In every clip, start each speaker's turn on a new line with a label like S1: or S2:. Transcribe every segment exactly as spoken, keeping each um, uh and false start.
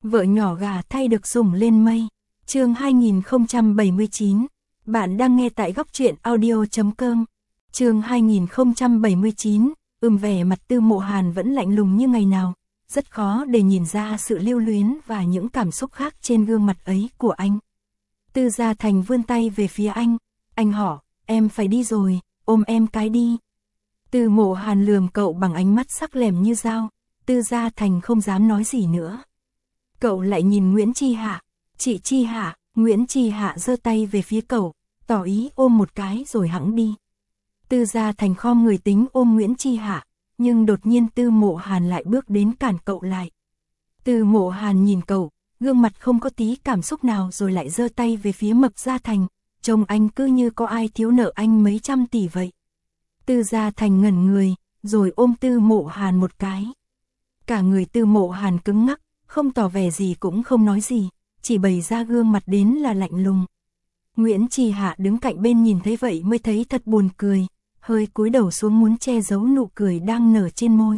S1: Vợ nhỏ gà thay được sủng lên mây. Chương hai nghìn không trăm bảy mươi chín. Bạn đang nghe tại góc truyện audio chấm com. Chương hai nghìn không trăm bảy mươi chín. Ừm vẻ mặt Tư Mộ Hàn vẫn lạnh lùng như ngày nào, rất khó để nhìn ra sự lưu luyến và những cảm xúc khác trên gương mặt ấy của anh. Tư Gia Thành vươn tay về phía anh, anh họ, em phải đi rồi, ôm em cái đi. Tư Mộ Hàn lườm cậu bằng ánh mắt sắc lẻm như dao, Tư Gia Thành không dám nói gì nữa. Cậu lại nhìn Nguyễn Chi Hạ, chị Chi Hạ, Nguyễn Chi Hạ giơ tay về phía cậu, tỏ ý ôm một cái rồi hẵng đi. Tư Gia Thành khom người tính ôm Nguyễn Chi Hạ, nhưng đột nhiên Tư Mộ Hàn lại bước đến cản cậu lại. Tư Mộ Hàn nhìn cậu, gương mặt không có tí cảm xúc nào rồi lại giơ tay về phía Mập Gia Thành, trông anh cứ như có ai thiếu nợ anh mấy trăm tỷ vậy. Tư Gia Thành ngẩn người, rồi ôm Tư Mộ Hàn một cái. Cả người Tư Mộ Hàn cứng ngắc, không tỏ vẻ gì cũng không nói gì, chỉ bày ra gương mặt đến là lạnh lùng. Nguyễn Chi Hạ đứng cạnh bên nhìn thấy vậy mới thấy thật buồn cười, hơi cúi đầu xuống muốn che giấu nụ cười đang nở trên môi.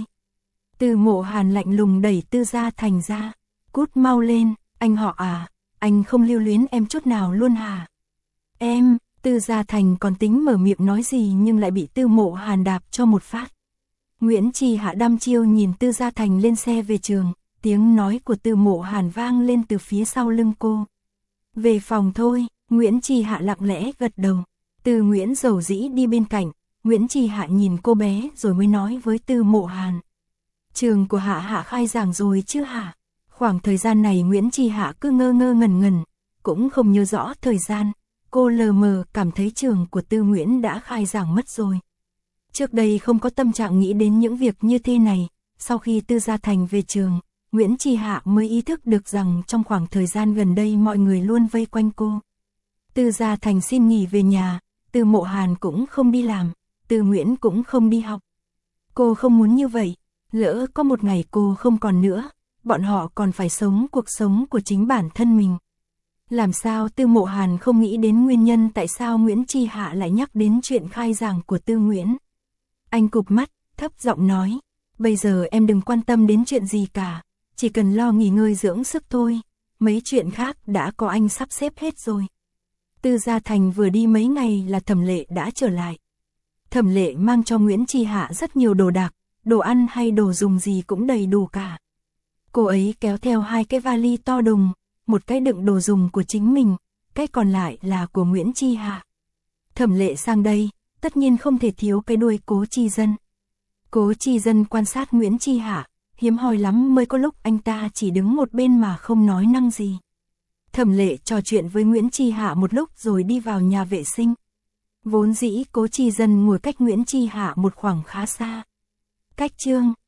S1: Tư Mộ Hàn lạnh lùng đẩy Tư Gia Thành ra, cút mau lên, anh họ à, anh không lưu luyến em chút nào luôn hả? Em, Tư Gia Thành còn tính mở miệng nói gì nhưng lại bị Tư Mộ Hàn đạp cho một phát. Nguyễn Chi Hạ đăm chiêu nhìn Tư Gia Thành lên xe về trường, tiếng nói của Tư Mộ Hàn vang lên từ phía sau lưng cô. Về phòng thôi, Nguyễn Chi Hạ lặng lẽ gật đầu. Tư Nguyễn dầu dĩ đi bên cạnh, Nguyễn Chi Hạ nhìn cô bé rồi mới nói với Tư Mộ Hàn. Trường của Hạ Hạ khai giảng rồi chứ hả? Khoảng thời gian này Nguyễn Chi Hạ cứ ngơ ngơ ngẩn ngẩn, cũng không nhớ rõ thời gian. Cô lờ mờ cảm thấy trường của Tư Nguyễn đã khai giảng mất rồi. Trước đây không có tâm trạng nghĩ đến những việc như thế này, sau khi Tư Gia Thành về trường, Nguyễn Chi Hạ mới ý thức được rằng trong khoảng thời gian gần đây mọi người luôn vây quanh cô. Tư Gia Thành xin nghỉ về nhà, Tư Mộ Hàn cũng không đi làm, Tư Nguyễn cũng không đi học. Cô không muốn như vậy, lỡ có một ngày cô không còn nữa, bọn họ còn phải sống cuộc sống của chính bản thân mình. Làm sao Tư Mộ Hàn không nghĩ đến nguyên nhân tại sao Nguyễn Chi Hạ lại nhắc đến chuyện khai giảng của Tư Nguyễn. Anh cụp mắt, thấp giọng nói, bây giờ em đừng quan tâm đến chuyện gì cả, chỉ cần lo nghỉ ngơi dưỡng sức thôi, mấy chuyện khác đã có anh sắp xếp hết rồi. Tư Gia Thành vừa đi mấy ngày là Thẩm Lệ đã trở lại. Thẩm Lệ mang cho Nguyễn Chi Hạ rất nhiều đồ đạc, đồ ăn hay đồ dùng gì cũng đầy đủ cả. Cô ấy kéo theo hai cái vali to đùng, một cái đựng đồ dùng của chính mình, cái còn lại là của Nguyễn Chi Hạ. Thẩm Lệ sang đây, tất nhiên không thể thiếu cái đuôi Cố Chi Dân. Cố Chi Dân quan sát Nguyễn Chi Hạ, hiếm hoi lắm mới có lúc anh ta chỉ đứng một bên mà không nói năng gì. Thẩm Lệ trò chuyện với Nguyễn Chi Hạ một lúc rồi đi vào nhà vệ sinh. Vốn dĩ Cố Chi Dân ngồi cách Nguyễn Chi Hạ một khoảng khá xa. Cách Trương,